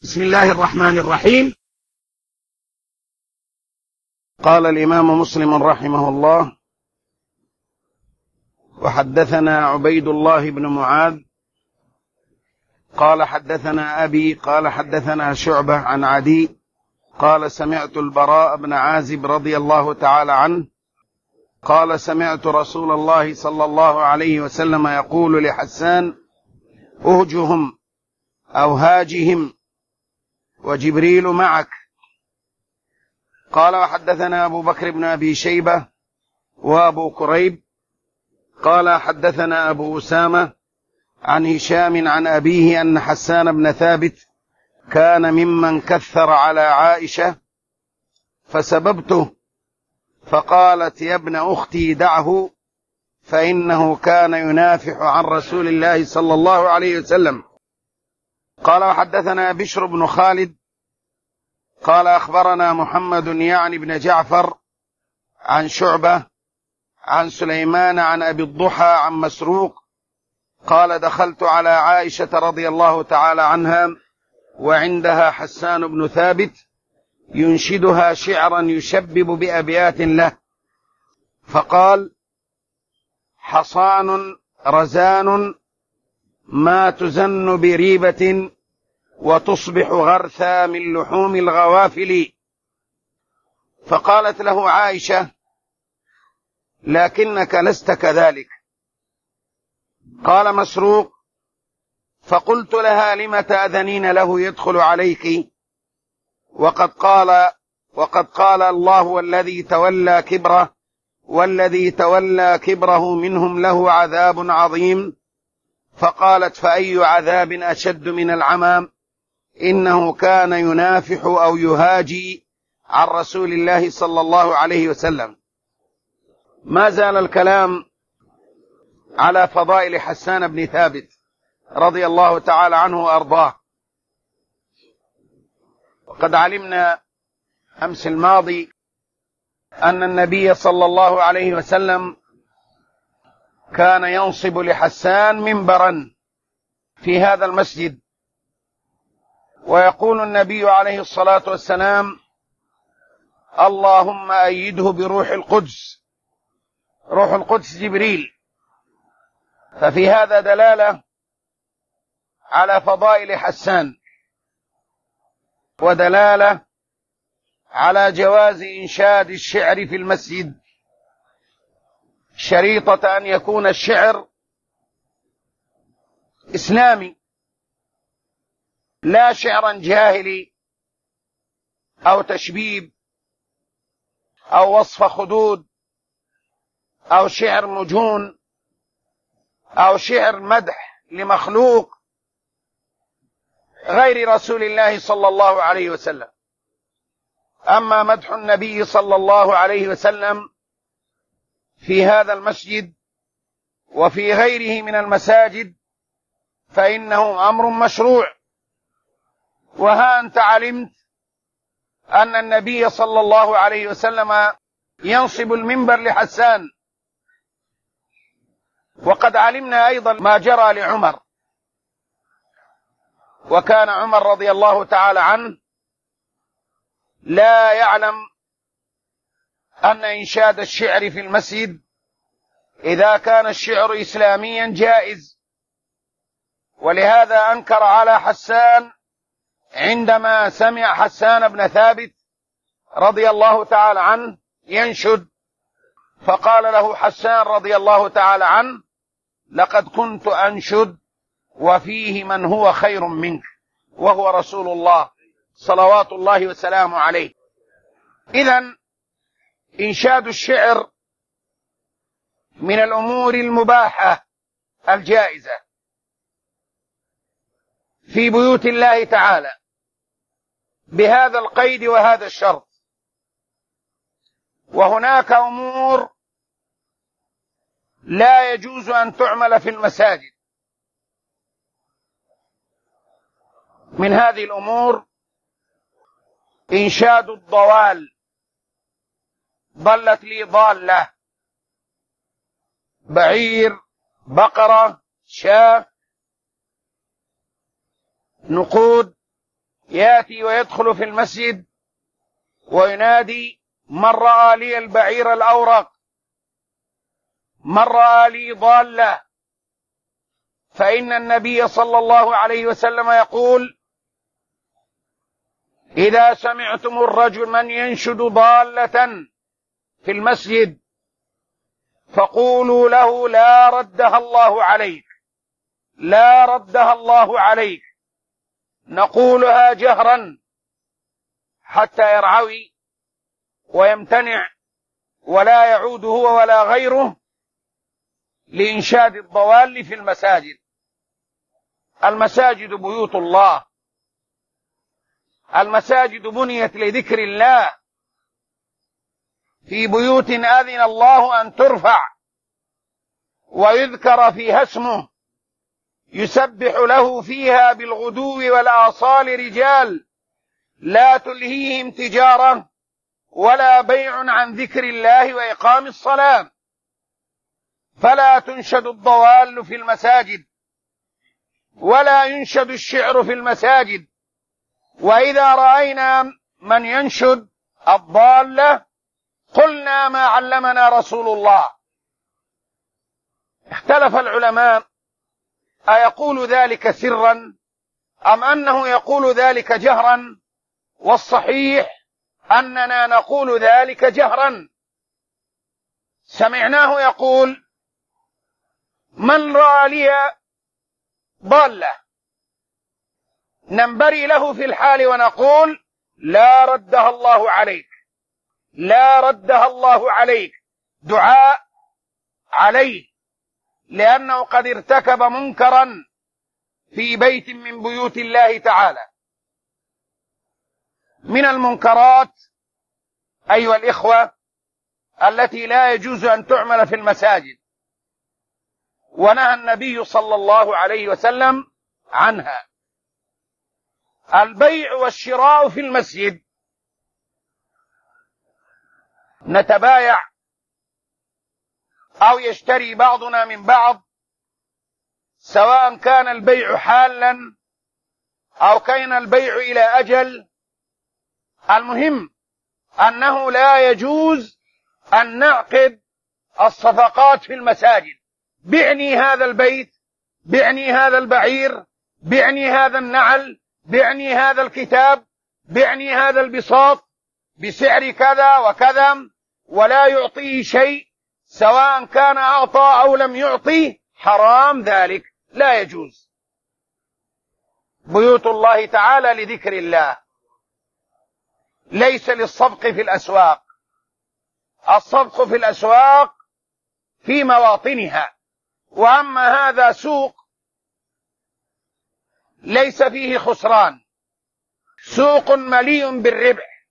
بسم الله الرحمن الرحيم. قال الإمام مسلم رحمه الله: وحدثنا عبيد الله بن معاذ قال حدثنا أبي قال حدثنا شعبة عن عدي قال سمعت البراء بن عازب رضي الله تعالى عنه قال سمعت رسول الله صلى الله عليه وسلم يقول لحسان: أهجهم أو هاجهم وجبريل معك. قال: وحدثنا أبو بكر بن أبي شيبة وأبو كريب قال حدثنا أبو أسامة عن هشام عن أبيه أن حسان بن ثابت كان ممن كثر على عائشة فسببته فقالت: يا ابن أختي دعه فإنه كان ينافح عن رسول الله صلى الله عليه وسلم. قال: وحدثنا بشر بن خالد قال أخبرنا محمد يعني بن جعفر عن شعبة عن سليمان عن أبي الضحى عن مسروق قال: دخلت على عائشة رضي الله تعالى عنها وعندها حسان بن ثابت ينشدها شعرا يشبب بأبيات له، فقال: حصان رزان ما تزن بريبة وتصبح غرثا من لحوم الغوافل. فقالت له عائشة: لكنك لست كذلك. قال مسروق: فقلت لها: لم تأذنين له يدخل عليك وقد قال الله والذي تولى كبره منهم له عذاب عظيم. فقالت: فأي عذاب أشد من العمى؟ إنه كان ينافح أو يهاجي عن رسول الله صلى الله عليه وسلم. ما زال الكلام على فضائل حسان بن ثابت رضي الله تعالى عنه وأرضاه. وقد علمنا أمس الماضي أن النبي صلى الله عليه وسلم كان ينصب لحسان منبرا في هذا المسجد، ويقول النبي عليه الصلاة والسلام: اللهم أيده بروح القدس. روح القدس جبريل. ففي هذا دلالة على فضائل حسان، ودلالة على جواز إنشاد الشعر في المسجد، شريطة أن يكون الشعر إسلامي، لا شعرا جاهلي أو تشبيب أو وصف خدود أو شعر مجون أو شعر مدح لمخلوق غير رسول الله صلى الله عليه وسلم. أما مدح النبي صلى الله عليه وسلم في هذا المسجد وفي غيره من المساجد فإنه أمر مشروع. وها أنت علمت أن النبي صلى الله عليه وسلم ينصب المنبر لحسان، وقد علمنا أيضا ما جرى لعمر. وكان عمر رضي الله تعالى عنه لا يعلم أن إنشاد الشعر في المسجد إذا كان الشعر إسلاميا جائز، ولهذا أنكر على حسان عندما سمع حسان بن ثابت رضي الله تعالى عنه ينشد، فقال له حسان رضي الله تعالى عنه: لقد كنت أنشد وفيه من هو خير منك وهو رسول الله صلوات الله وسلامه عليه. إذن إنشاد الشعر من الأمور المباحة الجائزة في بيوت الله تعالى بهذا القيد وهذا الشرط. وهناك أمور لا يجوز أن تعمل في المساجد. من هذه الأمور إنشاد الضوال: ضلت لي ضالة، بعير، بقرة، شاة، نقود، يأتي ويدخل في المسجد وينادي: من رأى لي البعير الأورق، من رأى لي ضالة، فإن النبي صلى الله عليه وسلم يقول: إذا سمعتم الرجل من ينشد ضالة في المسجد فقولوا له: لا ردها الله عليك، لا ردها الله عليك. نقولها جهرا حتى يرعوي ويمتنع ولا يعود هو ولا غيره لإنشاد الضوال في المساجد. المساجد بيوت الله، المساجد بنيت لذكر الله، في بيوت أذن الله أن ترفع ويذكر فيها اسمه، يسبح له فيها بالغدو والآصال رجال لا تلهيهم تجارة ولا بيع عن ذكر الله وإقام الصلاة. فلا تنشد الضوال في المساجد ولا ينشد الشعر في المساجد. وإذا رأينا من ينشد الضالة قلنا: ما علمنا رسول الله. اختلف العلماء: أيقول ذلك سرا أم أنه يقول ذلك جهرا؟ والصحيح أننا نقول ذلك جهرا. سمعناه يقول: من رأى لي ضالة، ننبري له في الحال ونقول: لا ردها الله عليك، لا ردها الله عليك، دعاء عليه، لأنه قد ارتكب منكرا في بيت من بيوت الله تعالى. من المنكرات أيها الإخوة التي لا يجوز أن تعمل في المساجد، ونهى النبي صلى الله عليه وسلم عنها: البيع والشراء في المسجد. نتبايع أو يشتري بعضنا من بعض، سواء كان البيع حالا أو كان البيع إلى أجل. المهم أنه لا يجوز أن نعقد الصفقات في المساجد: بعني هذا البيت، بعني هذا البعير، بعني هذا النعل، بعني هذا الكتاب، بعني هذا البساط بسعر كذا وكذا، ولا يعطيه شيء، سواء كان أعطى أو لم يعطي، حرام ذلك، لا يجوز. بيوت الله تعالى لذكر الله، ليس للصفق في الأسواق. الصفق في الأسواق في مواطنها، وأما هذا سوق ليس فيه خسران، سوق مليء بالربح،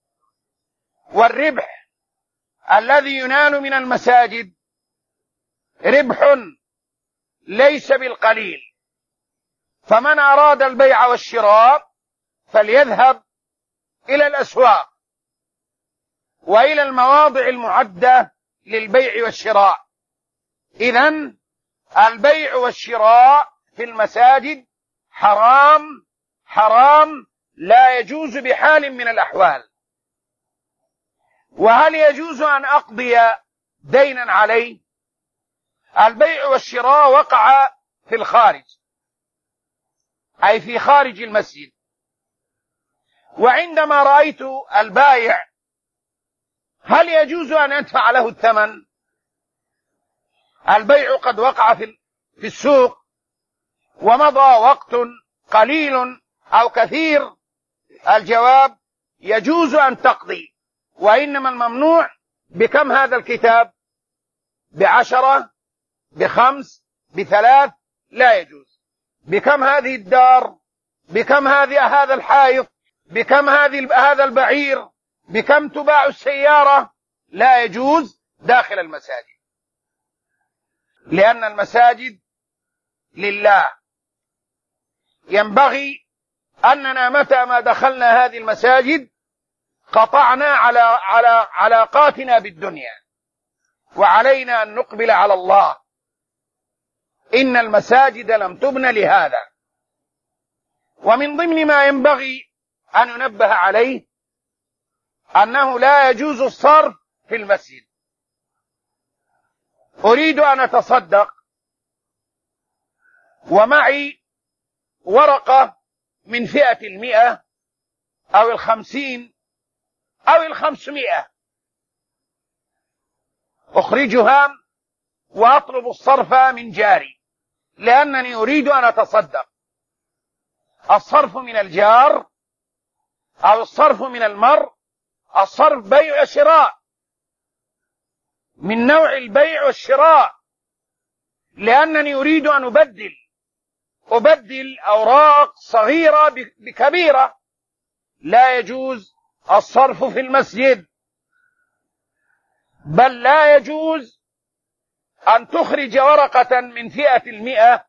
والربح الذي ينال من المساجد ربح ليس بالقليل. فمن أراد البيع والشراء فليذهب إلى الأسواق وإلى المواضع المعدة للبيع والشراء. إذن البيع والشراء في المساجد حرام، حرام، لا يجوز بحال من الأحوال. وهل يجوز أن أقضي دينا عليه؟ البيع والشراء وقع في الخارج، أي في خارج المسجد، وعندما رأيت البائع هل يجوز أن أدفع له الثمن؟ البيع قد وقع في السوق ومضى وقت قليل أو كثير. الجواب: يجوز أن تقضي، وإنما الممنوع بكم هذا الكتاب؟ ب10، ب5، ب3، لا يجوز. بكم هذه الدار؟ بكم هذا الحائط؟ بكم هذا البعير؟ بكم تباع السيارة؟ لا يجوز داخل المساجد، لأن المساجد لله. ينبغي أننا متى ما دخلنا هذه المساجد قطعنا على علاقاتنا بالدنيا، وعلينا أن نقبل على الله. إن المساجد لم تبن لهذا، ومن ضمن ما ينبغي أن ينبه عليه أنه لا يجوز الصرف في المسجد. أريد أن أتصدق ومعي ورقة من فئة 100 أو 50 أو 500، أخرجها وأطلب الصرف من جاري لأنني أريد أن أتصدق. الصرف من الجار أو الصرف من المرء، الصرف بيع وشراء، من نوع البيع والشراء، لأنني أريد أن أبدل أوراق صغيرة بكبيرة. لا يجوز الصرف في المسجد، بل لا يجوز أن تخرج ورقة من فئة 100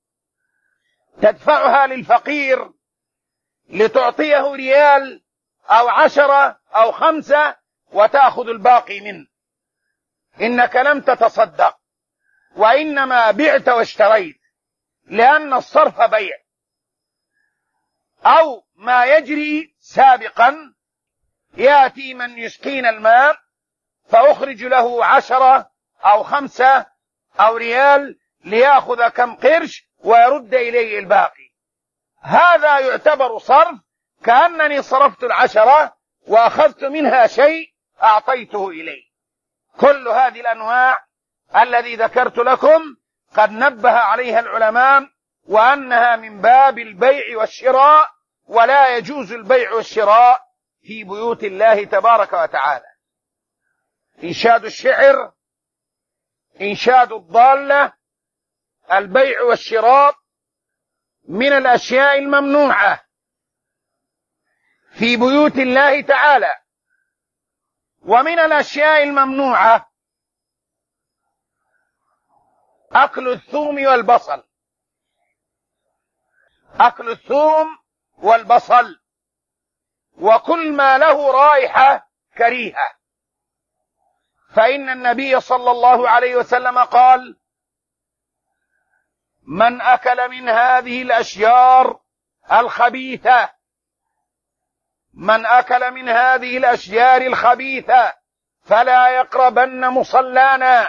تدفعها للفقير لتعطيه ريال أو 10 أو 5 وتأخذ الباقي منه. إنك لم تتصدق، وإنما بعت واشتريت، لأن الصرف بيع. أو ما يجري سابقا، يأتي من يسقين الماء فأخرج له 10 أو 5 أو ريال ليأخذ كم قرش ويرد إليه الباقي. هذا يعتبر صرف، كأنني صرفت 10 وأخذت منها شيء أعطيته إليه. كل هذه الأنواع الذي ذكرت لكم قد نبه عليها العلماء، وأنها من باب البيع والشراء، ولا يجوز البيع والشراء في بيوت الله تبارك وتعالى. إنشاد الشعر، إنشاد الضالة، البيع والشراء من الأشياء الممنوعة في بيوت الله تعالى. ومن الأشياء الممنوعة أكل الثوم والبصل، أكل الثوم والبصل وكل ما له رائحة كريهة، فإن النبي صلى الله عليه وسلم قال: من أكل من هذه الأشجار الخبيثة، من أكل من هذه الأشجار الخبيثة فلا يقربن مصلانا.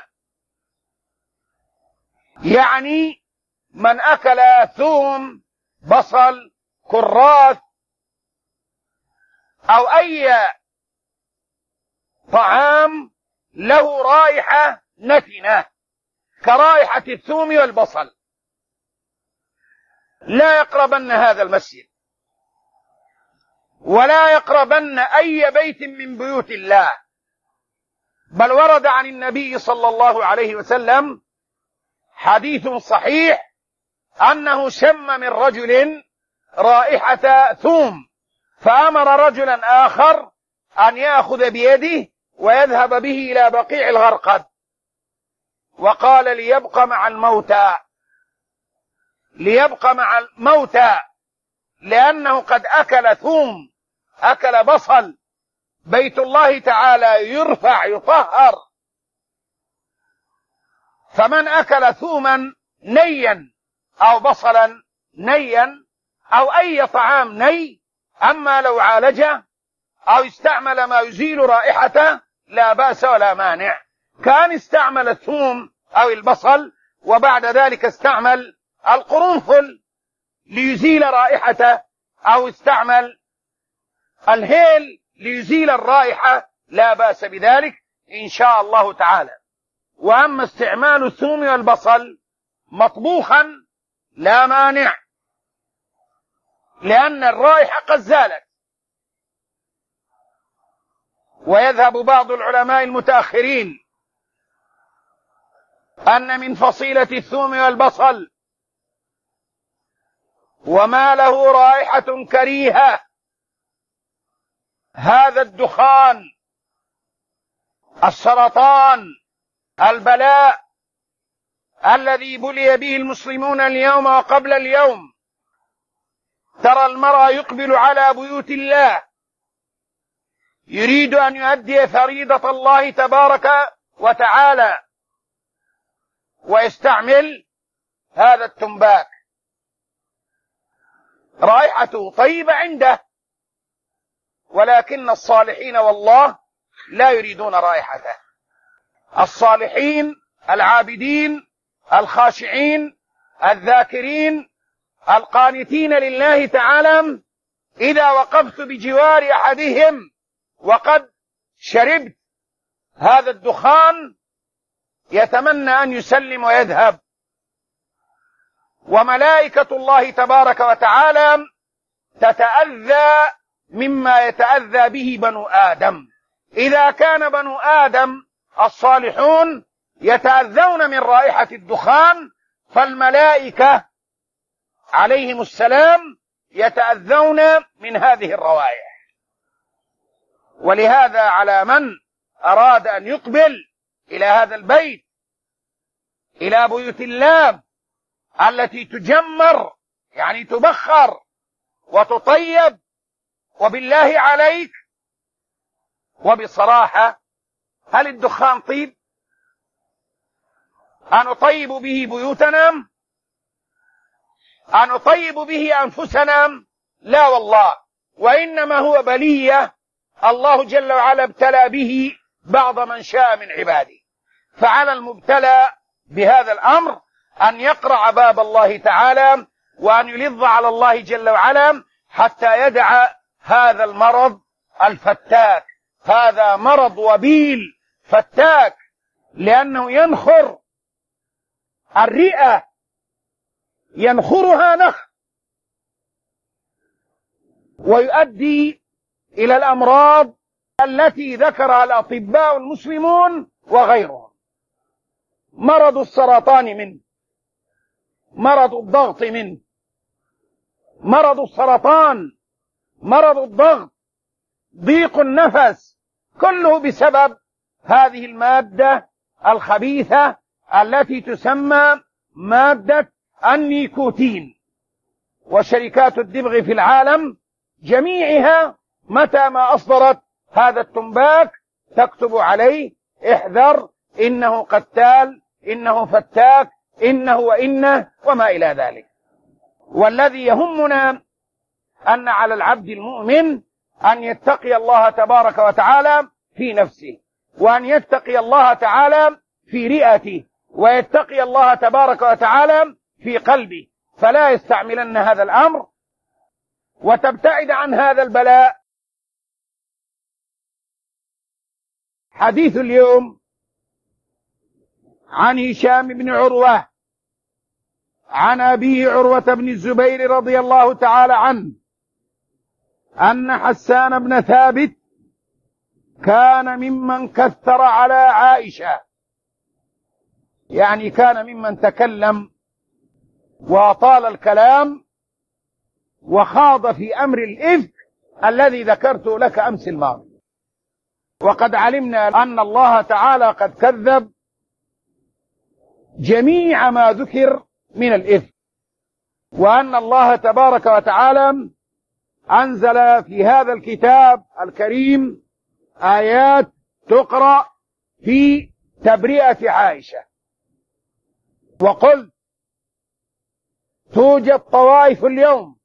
يعني من أكل ثوم، بصل، كراث أو أي طعام له رائحة نتنة كرائحة الثوم والبصل، لا يقربن هذا المسجد، ولا يقربن أي بيت من بيوت الله. بل ورد عن النبي صلى الله عليه وسلم حديث صحيح أنه شم من رجل رائحة ثوم، فأمر رجلا آخر أن يأخذ بيده ويذهب به إلى بقيع الغرقد، وقال: ليبقى مع الموتى، ليبقى مع الموتى، لأنه قد أكل ثوم، أكل بصل. بيت الله تعالى يرفع يطهر، فمن أكل ثوما نيا أو بصلا نيا أو أي طعام ني، أما لو عالجه أو استعمل ما يزيل رائحته لا بأس ولا مانع. كان استعمل الثوم أو البصل وبعد ذلك استعمل القرنفل ليزيل رائحته، أو استعمل الهيل ليزيل الرائحة، لا بأس بذلك إن شاء الله تعالى. وأما استعمال الثوم والبصل مطبوخا لا مانع، لأن الرائحة قد زالت. ويذهب بعض العلماء المتأخرين أن من فصيلة الثوم والبصل وما له رائحة كريهة هذا الدخان، السرطان، البلاء الذي بلي به المسلمون اليوم وقبل اليوم. ترى المرء يقبل على بيوت الله يريد أن يؤدي فريضة الله تبارك وتعالى ويستعمل هذا التنباك. رائحته طيبة عنده، ولكن الصالحين والله لا يريدون رائحته. الصالحين العابدين الخاشعين الذاكرين القانتين لله تعالى إذا وقفت بجوار أحدهم وقد شربت هذا الدخان يتمنى أن يسلم ويذهب. وملائكة الله تبارك وتعالى تتأذى مما يتأذى به بنو آدم. إذا كان بنو آدم الصالحون يتأذون من رائحة الدخان، فالملائكة عليهم السلام يتأذون من هذه الروائح. ولهذا على من أراد أن يقبل إلى هذا البيت، إلى بيوت الله التي تجمر يعني تبخر وتطيب، وبالله عليك وبصراحة هل الدخان طيب؟ أنطيب به بيوتنا؟ أنطيب به أنفسنا؟ لا والله، وإنما هو بلية الله جل وعلا ابتلى به بعض من شاء من عباده. فعلى المبتلى بهذا الأمر أن يقرع باب الله تعالى وأن يلظ على الله جل وعلا حتى يدع هذا المرض الفتاك. هذا مرض وبيل فتاك، لأنه ينخر الرئة، ينخرها نخ، ويؤدي إلى الأمراض التي ذكرها الأطباء المسلمون وغيرهم. مرض السرطان منه، مرض الضغط منه، مرض السرطان، مرض الضغط، ضيق النفس، كله بسبب هذه المادة الخبيثة التي تسمى مادة النيكوتين. وشركات الدبغ في العالم جميعها متى ما أصدرت هذا التنباك تكتب عليه احذر، إنه قتال، إنه فتاك، إنه وإنه وما إلى ذلك. والذي يهمنا أن على العبد المؤمن أن يتقي الله تبارك وتعالى في نفسه، وأن يتقي الله تعالى في رئته، ويتقي الله تبارك وتعالى في قلبه، فلا يستعملن هذا الأمر وتبتعد عن هذا البلاء. حديث اليوم عن هشام بن عروة عن أبيه عروة بن الزبير رضي الله تعالى عنه أن حسان بن ثابت كان ممن كثر على عائشة، يعني كان ممن تكلم وطال الكلام وخاض في أمر الإفك الذي ذكرت لك أمس الماضي. وقد علمنا أن الله تعالى قد كذب جميع ما ذكر من الإفك، وأن الله تبارك وتعالى أنزل في هذا الكتاب الكريم آيات تقرأ في تبرئة عائشة. وقل توجد طوائف اليوم،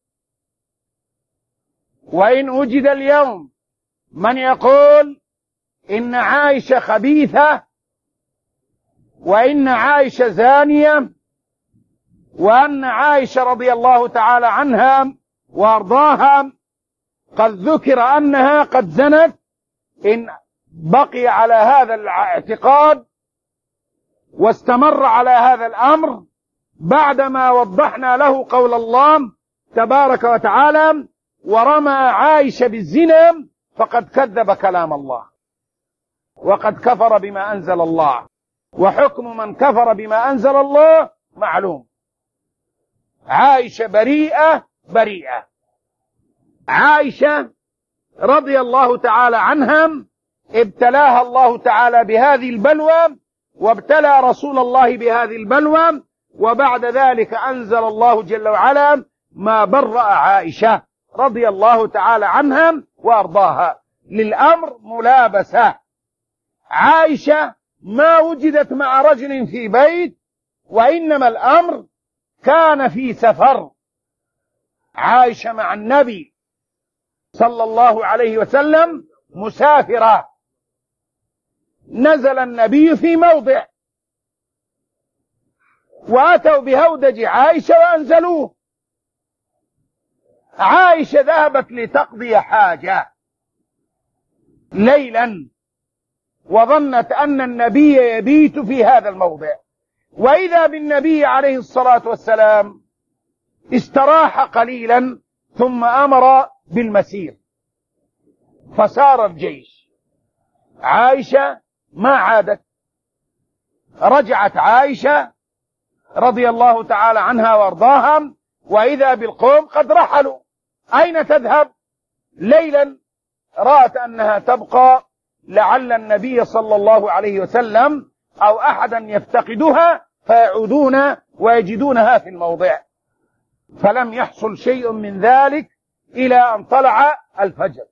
وإن وجد اليوم من يقول إن عائشة خبيثة، وإن عائشة زانية، وأن عائشة رضي الله تعالى عنها وأرضاها قد ذكر أنها قد زنت، إن بقي على هذا الاعتقاد واستمر على هذا الأمر بعدما وضحنا له قول الله تبارك وتعالى ورمى عائشة بالزنا فقد كذب كلام الله وقد كفر بما أنزل الله، وحكم من كفر بما أنزل الله معلوم. عائشة بريئة بريئة. عائشة رضي الله تعالى عنها ابتلاها الله تعالى بهذه البلوى، وابتلى رسول الله بهذه البلوى، وبعد ذلك أنزل الله جل وعلا ما برأ عائشة رضي الله تعالى عنها وأرضاها. للأمر ملابسة. عائشة ما وجدت مع رجل في بيت، وإنما الأمر كان في سفر، عائشة مع النبي صلى الله عليه وسلم مسافرة، نزل النبي في موضع وأتوا بهودج عائشة وأنزلوه. عائشة ذهبت لتقضي حاجة ليلا وظنت أن النبي يبيت في هذا الموضع، وإذا بالنبي عليه الصلاة والسلام استراح قليلا ثم أمر بالمسير، فسار الجيش. عائشة ما عادت، رجعت عائشة رضي الله تعالى عنها وارضاها وإذا بالقوم قد رحلوا. أين تذهب؟ ليلا رأت أنها تبقى لعل النبي صلى الله عليه وسلم أو أحدا يفتقدها فيعودون ويجدونها في الموضع، فلم يحصل شيء من ذلك إلى أن طلع الفجر.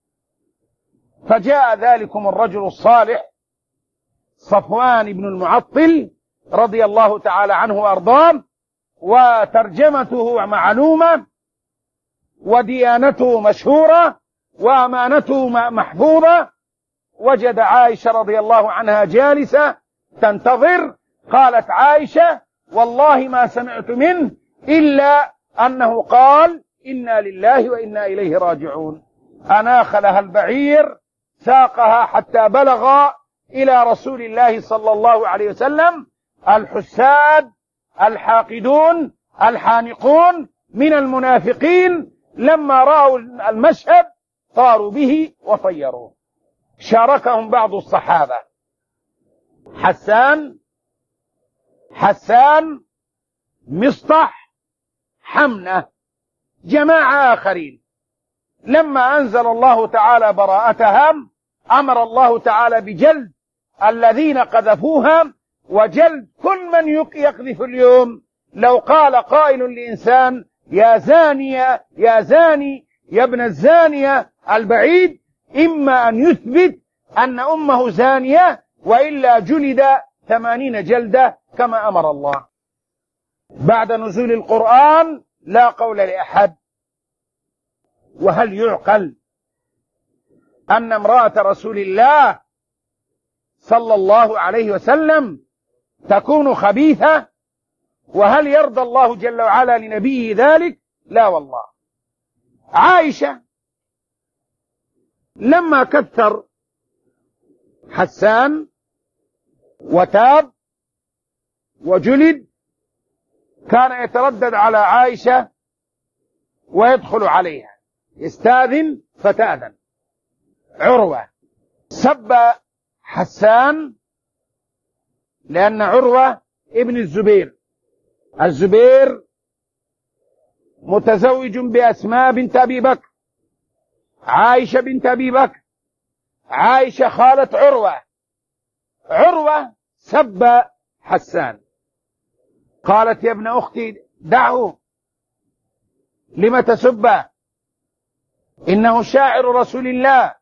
فجاء ذلكم الرجل الصالح صفوان بن المعطل رضي الله تعالى عنه وأرضاه، وترجمته معلومة وديانته مشهورة وأمانته محفوظة. وجد عائشة رضي الله عنها جالسة تنتظر. قالت عائشة: والله ما سمعت منه إلا أنه قال: إنا لله وإنا إليه راجعون. أناخ لها البعير، ساقها حتى بلغ إلى رسول الله صلى الله عليه وسلم الحساد الحاقدون الحانقون من المنافقين لما رأوا المشهد طاروا به وطيروه. شاركهم بعض الصحابة، حسان، مصطح، حمنة، جماعة آخرين. لما أنزل الله تعالى براءتهم أمر الله تعالى بجلد الذين قذفوها وجلد كل من يقذف اليوم. لو قال قائل لإنسان: يا زانية يا زاني يا ابن الزانية البعيد، إما أن يثبت أن أمه زانية وإلا جلد 80 جلدة كما أمر الله. بعد نزول القرآن لا قول لأحد. وهل يعقل أن امرأة رسول الله صلى الله عليه وسلم تكون خبيثة؟ وهل يرضى الله جل وعلا لنبيه ذلك؟ لا والله. عائشة لما كثر حسان وتاب وجلد كان يتردد على عائشة ويدخل عليها، يستاذن فتأذن. عروة سب حسان لأن عروة ابن الزبير متزوج بأسماء بنت أبي بكر، عائشة بنت أبي بكر، عائشة خالة عروة سب حسان. قالت: يا ابن أختي دعه، لم تسبه؟ إنه شاعر رسول الله،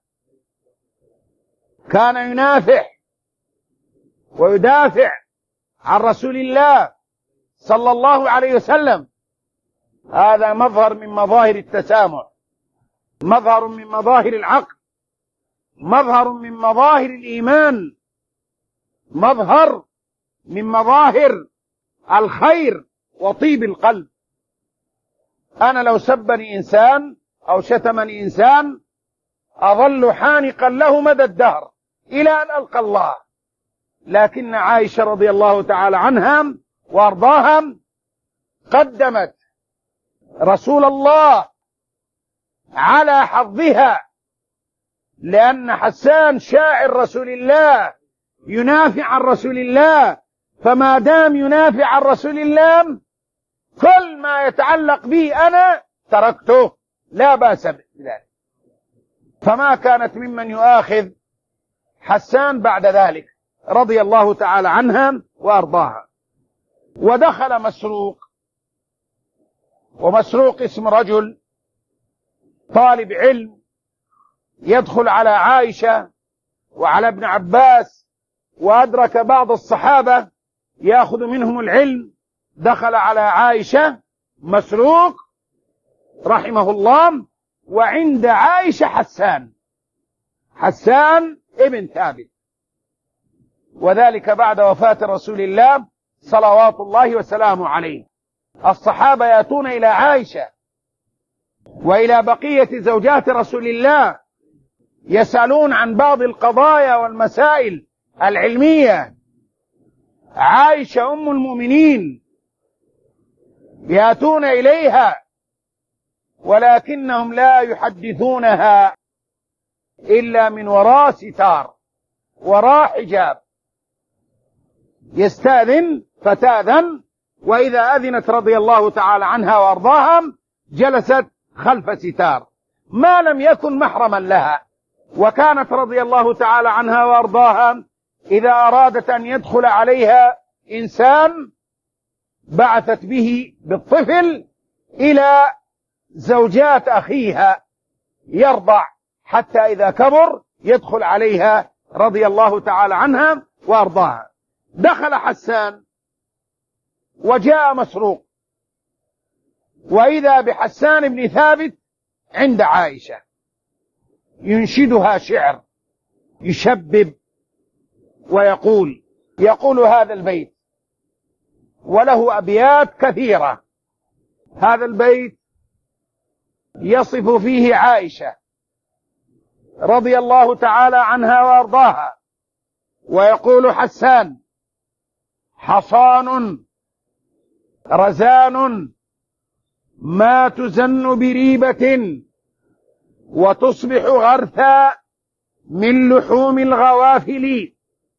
كان ينافح ويدافع عن رسول الله صلى الله عليه وسلم. هذا مظهر من مظاهر التسامح، مظهر من مظاهر العقل، مظهر من مظاهر الإيمان، مظهر من مظاهر الخير وطيب القلب. أنا لو سبني إنسان أو شتمني إنسان أظل حانقا له مدى الدهر إلى أن ألقى الله. لكن عائشة رضي الله تعالى عنها وأرضاها قدمت رسول الله على حظها، لأن حسان شاعر رسول الله ينافع عن رسول الله، فما دام ينافع عن رسول الله كل ما يتعلق به أنا تركته، لا بأس بذلك. فما كانت ممن يؤاخذ حسان بعد ذلك رضي الله تعالى عنها وأرضاها. ودخل ومسروق اسم رجل طالب علم يدخل على عائشة وعلى ابن عباس، وأدرك بعض الصحابة يأخذ منهم العلم. دخل على عائشة مسروق رحمه الله، وعند عائشة حسان ابن ثابت، وذلك بعد وفاة رسول الله صلوات الله وسلامه عليه. الصحابة يأتون إلى عائشة وإلى بقية زوجات رسول الله يسألون عن بعض القضايا والمسائل العلمية. عائشة أم المؤمنين يأتون إليها، ولكنهم لا يحدثونها إلا من وراء ستار، وراء حجاب، يستأذن فتأذن، وإذا أذنت رضي الله تعالى عنها وأرضاها جلست خلف ستار ما لم يكن محرما لها. وكانت رضي الله تعالى عنها وأرضاها إذا أرادت أن يدخل عليها إنسان بعثت به بالطفل إلى زوجات أخيها يرضع، حتى إذا كبر يدخل عليها رضي الله تعالى عنها وأرضاها. دخل حسان وجاء مسروق، وإذا بحسان بن ثابت عند عائشة ينشدها شعر، يشبب ويقول هذا البيت، وله أبيات كثيرة. هذا البيت يصف فيه عائشة رضي الله تعالى عنها وأرضاها، ويقول حسان: حصان رزان ما تزن بريبة وتصبح غرثا من لحوم الغوافل.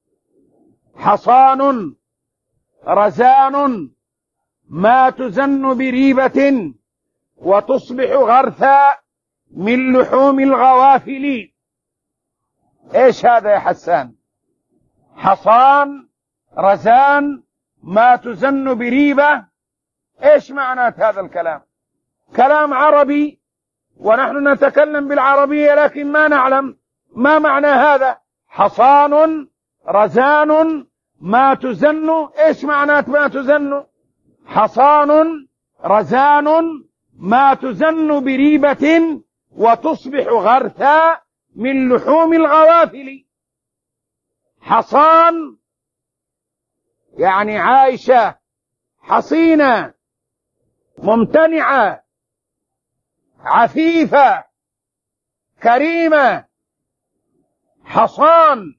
حصان رزان ما تزن بريبة وتصبح غرثا من لحوم الغوافل. ايش هذا يا حسان؟ حصان رزان ما تزن بريبة، ايش معنى هذا الكلام؟ كلام عربي ونحن نتكلم بالعربية، لكن ما نعلم ما معنى هذا. حصان رزان ما تزن، ايش معنى ما تزن؟ حصان رزان ما تزن بريبة وتصبح غرثا من لحوم الغوافل. حصان يعني عائشة حصينة ممتنعة عفيفة كريمة. حصان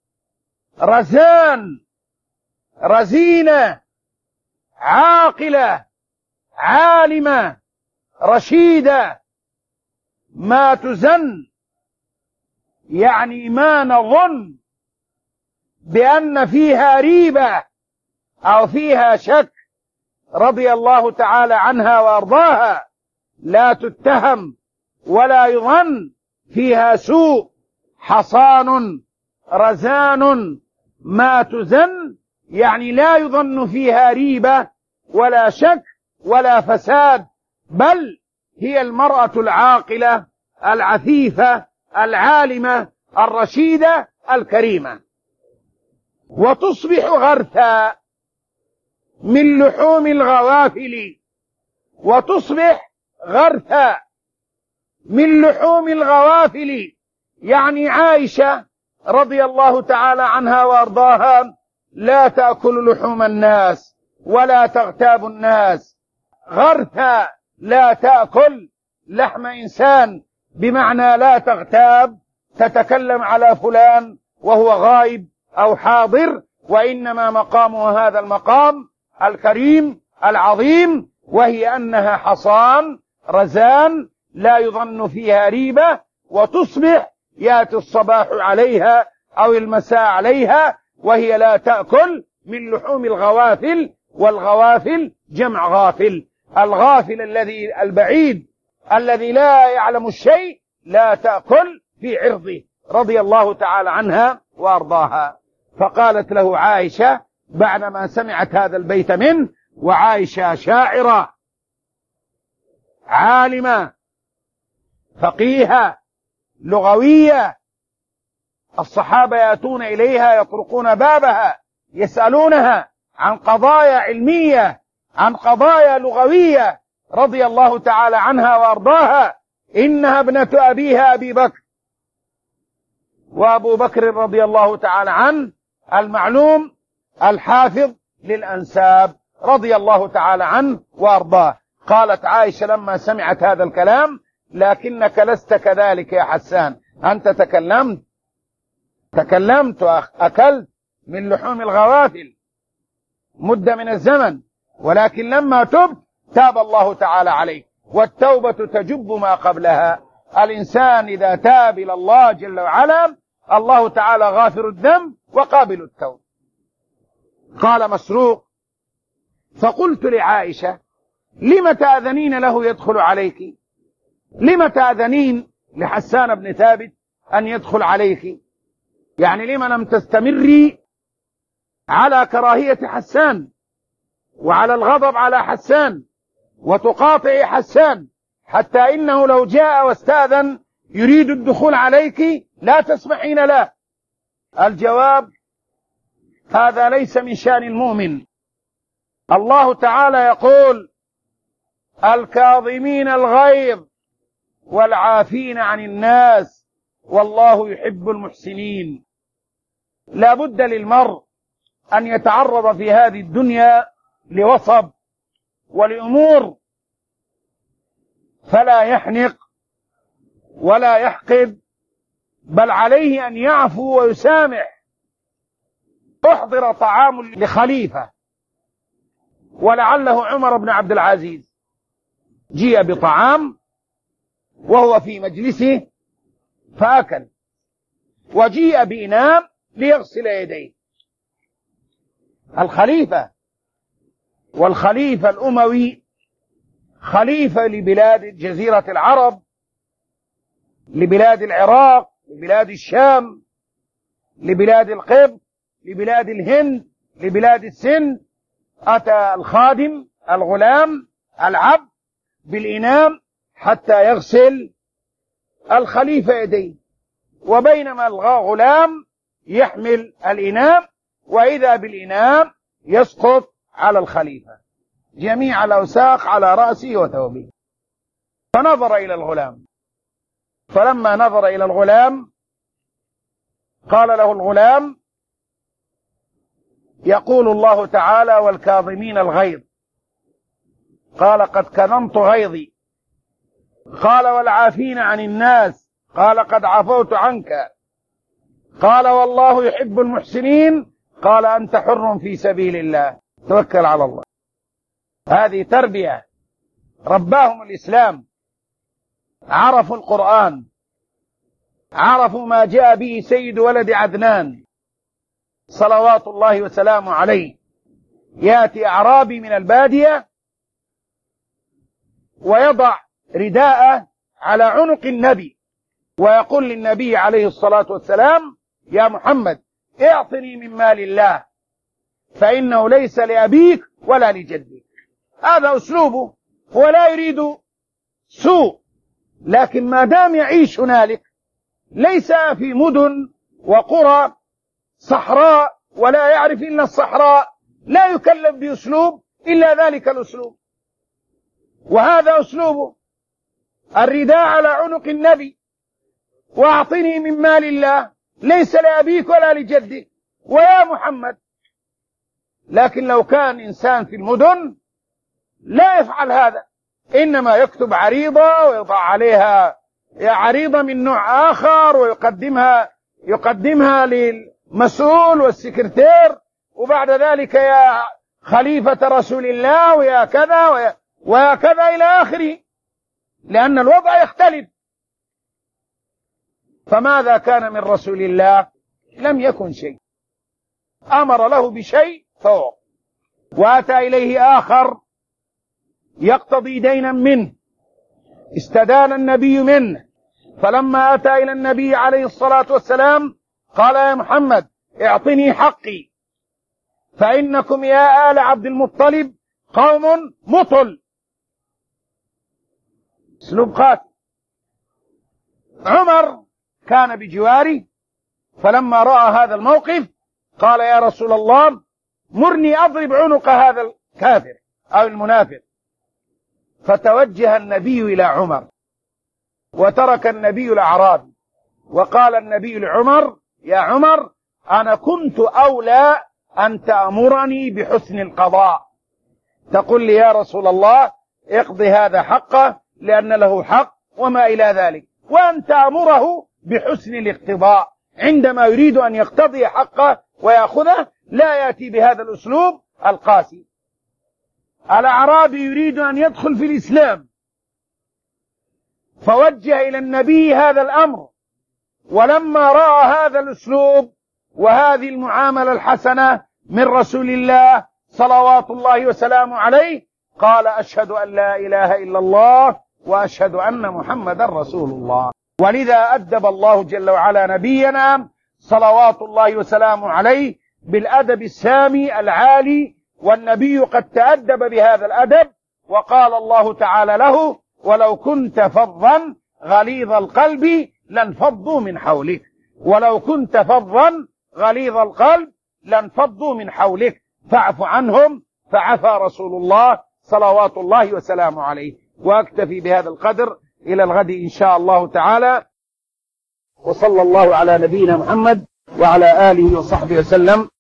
رزان رزينة عاقلة عالمة رشيدة. ما تزن يعني ما نظن بأن فيها ريبة أو فيها شك. رضي الله تعالى عنها وأرضاها، لا تتهم ولا يظن فيها سوء. حصان رزان ما تزن يعني لا يظن فيها ريبة ولا شك ولا فساد، بل هي المرأة العاقلة العفيفة العالمة الرشيدة الكريمة. وتصبح غرثا من لحوم الغوافل. وتصبح غرثا من لحوم الغوافل يعني عائشة رضي الله تعالى عنها وأرضاها لا تأكل لحوم الناس ولا تغتاب الناس. غرثا لا تأكل لحم إنسان، بمعنى لا تغتاب تتكلم على فلان وهو غائب أو حاضر، وإنما مقامها هذا المقام الكريم العظيم، وهي أنها حصان رزان لا يظن فيها ريبة، وتصبح يأتي الصباح عليها أو المساء عليها وهي لا تأكل من لحوم الغوافل. والغوافل جمع غافل، الغافل الذي البعيد الذي لا يعلم الشيء لا تأكل في عرضه. رضي الله تعالى عنها وأرضاها. فقالت له عائشة بعدما سمعت هذا البيت منه، وعائشة شاعرة عالمة فقيهة لغوية، الصحابة يأتون إليها يطرقون بابها يسألونها عن قضايا علمية عن قضايا لغوية. رضي الله تعالى عنها وأرضاها إنها ابنة أبيها أبي بكر، وأبو بكر رضي الله تعالى عنه المعلوم الحافظ للأنساب رضي الله تعالى عنه وأرضاه. قالت عائشة لما سمعت هذا الكلام: لكنك لست كذلك يا حسان، أنت تكلمت وأكلت من لحوم الغوافل مدة من الزمن، ولكن لما تبت تاب الله تعالى عليك، والتوبة تجب ما قبلها. الإنسان إذا تاب إلى الله جل وعلا الله تعالى غافر الذنب وقابل التوب. قال مسروق: فقلت لعائشة: لم تأذنين له يدخل عليك؟ لم تأذنين لحسان بن ثابت أن يدخل عليك؟ يعني لم لم تستمري على كراهية حسان وعلى الغضب على حسان وتقاطع حسان، حتى إنه لو جاء واستأذن يريد الدخول عليك لا تسمحين له؟ الجواب: هذا ليس من شأن المؤمن. الله تعالى يقول: الكاظمين الغيظ والعافين عن الناس والله يحب المحسنين. لا بد للمرء أن يتعرض في هذه الدنيا لوصب ولأمور، فلا يحنق ولا يحقد، بل عليه أن يعفو ويسامح. أحضر طعام لخليفة ولعله عمر بن عبد العزيز، جيء بطعام وهو في مجلسه فأكل، وجيء بإناء ليغسل يديه. الخليفة، والخليفة الأموي خليفة لبلاد جزيرة العرب، لبلاد العراق، لبلاد الشام، لبلاد القبط، لبلاد الهند، لبلاد السند. أتى الخادم الغلام العبد بالإناء حتى يغسل الخليفة يديه، وبينما الغلام يحمل الإناء وإذا بالإناء يسقط على الخليفة جميع الأوساخ على رأسه وثوبه. فنظر إلى الغلام، فلما نظر إلى الغلام قال له الغلام: يقول الله تعالى: والكاظمين الغيظ. قال: قد كظمت غيظي. قال: والعافين عن الناس. قال: قد عفوت عنك. قال: والله يحب المحسنين. قال: أنت حر في سبيل الله، توكل على الله. هذه تربية رباهم الإسلام، عرفوا القرآن، عرفوا ما جاء به سيد ولد عدنان صلوات الله وسلامه عليه. يأتي أعرابي من البادية ويضع رداءه على عنق النبي ويقول للنبي عليه الصلاة والسلام: يا محمد اعطني من مال الله فإنه ليس لأبيك ولا لجدك. هذا أسلوبه، هو لا يريد سوء، لكن ما دام يعيش هنالك ليس في مدن وقرى صحراء ولا يعرف إلا الصحراء، لا يكلم بأسلوب إلا ذلك الأسلوب، وهذا أسلوبه. الرداء على عنق النبي، واعطني من مال الله ليس لأبيك ولا لجدك ويا محمد. لكن لو كان إنسان في المدن لا يفعل هذا، إنما يكتب عريضة ويضع عليها عريضة من نوع آخر ويقدمها للمسؤول والسكرتير، وبعد ذلك يا خليفة رسول الله ويا كذا ويا كذا إلى آخره، لأن الوضع يختلف. فماذا كان من رسول الله؟ لم يكن شيء، أمر له بشيء فوق. وأتى إليه آخر يقتضي دينا منه، استدان النبي منه، فلما أتى إلى النبي عليه الصلاة والسلام قال: يا محمد اعطني حقي، فإنكم يا آل عبد المطلب قوم مطل. اسلوب قاتل. عمر كان بجواري، فلما رأى هذا الموقف قال: يا رسول الله مرني أضرب عنق هذا الكافر أو المنافق. فتوجه النبي إلى عمر وترك النبي الأعرابي، وقال النبي لعمر: يا عمر، أنا كنت أولى أن تأمرني بحسن القضاء، تقول لي يا رسول الله اقضي هذا حقه لأن له حق وما إلى ذلك، وأن تأمره بحسن الاقتضاء عندما يريد أن يقتضي حقه ويأخذه، لا يأتي بهذا الأسلوب القاسي. الأعرابي يريد أن يدخل في الإسلام فوجه إلى النبي هذا الأمر، ولما رأى هذا الأسلوب وهذه المعاملة الحسنة من رسول الله صلوات الله وسلامه عليه، قال: أشهد أن لا إله إلا الله وأشهد أن محمدا رسول الله. ولذا أدب الله جل وعلا نبينا صلوات الله وسلامه عليه بالأدب السامي العالي، والنبي قد تأدب بهذا الأدب، وقال الله تعالى له: ولو كنت فظا غليظ القلب لانفضوا من حولك، ولو كنت فظا غليظ القلب لانفضوا من حولك فاعف عنهم، فعفى رسول الله صلوات الله وسلامه عليه. وأكتفي بهذا القدر، إلى الغد إن شاء الله تعالى، وصلى الله على نبينا محمد وعلى آله وصحبه وسلم.